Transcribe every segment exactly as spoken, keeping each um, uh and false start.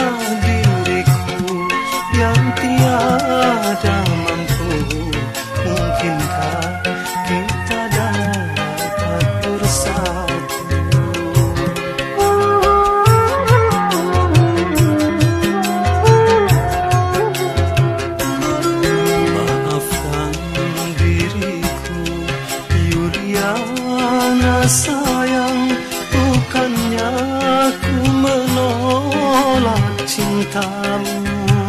diriku yang tiada mampu. Mungkinkah kita dapat bersatu? Maafkan diriku, Yuliana sayang. Bukannya ku menolak cintamu,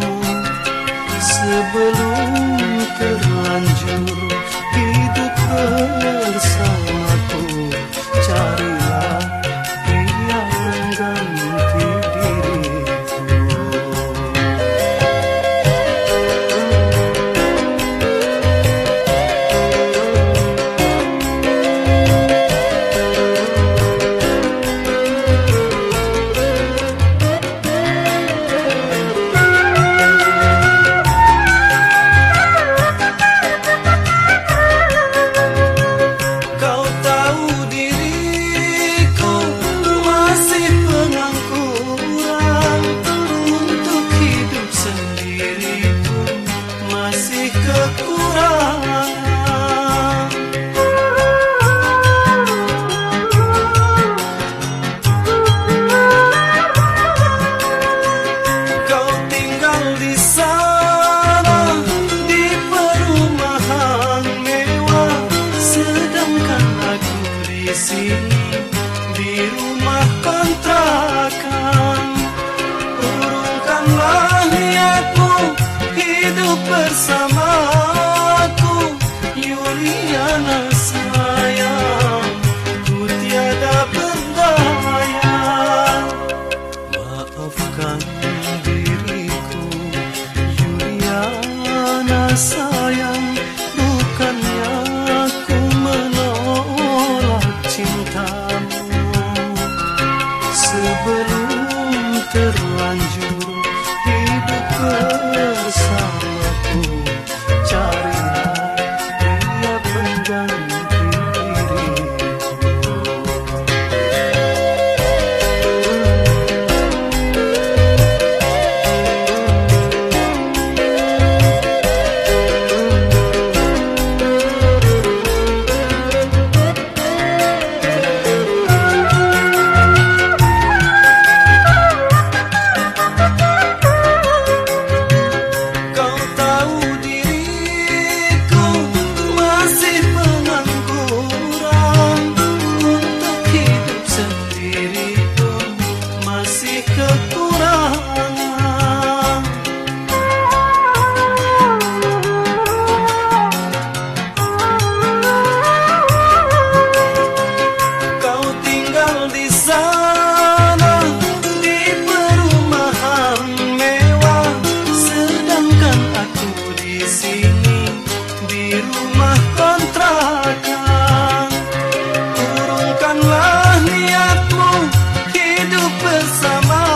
sebelum terlanjur hidup bersamaku, carilah pria pengganti diriku. Di rumah kontrakan, urungkanlah niatmu hidup bersamaku, Yuliana sayang, ku tiada berdaya. Maafkan diriku, Yuliana sayang, bukannya ku menolak cintamu, sebelum terlanjur hidup bersamaku, carilah pria pengganti diriku. Urungkanlah niatmu hidup bersama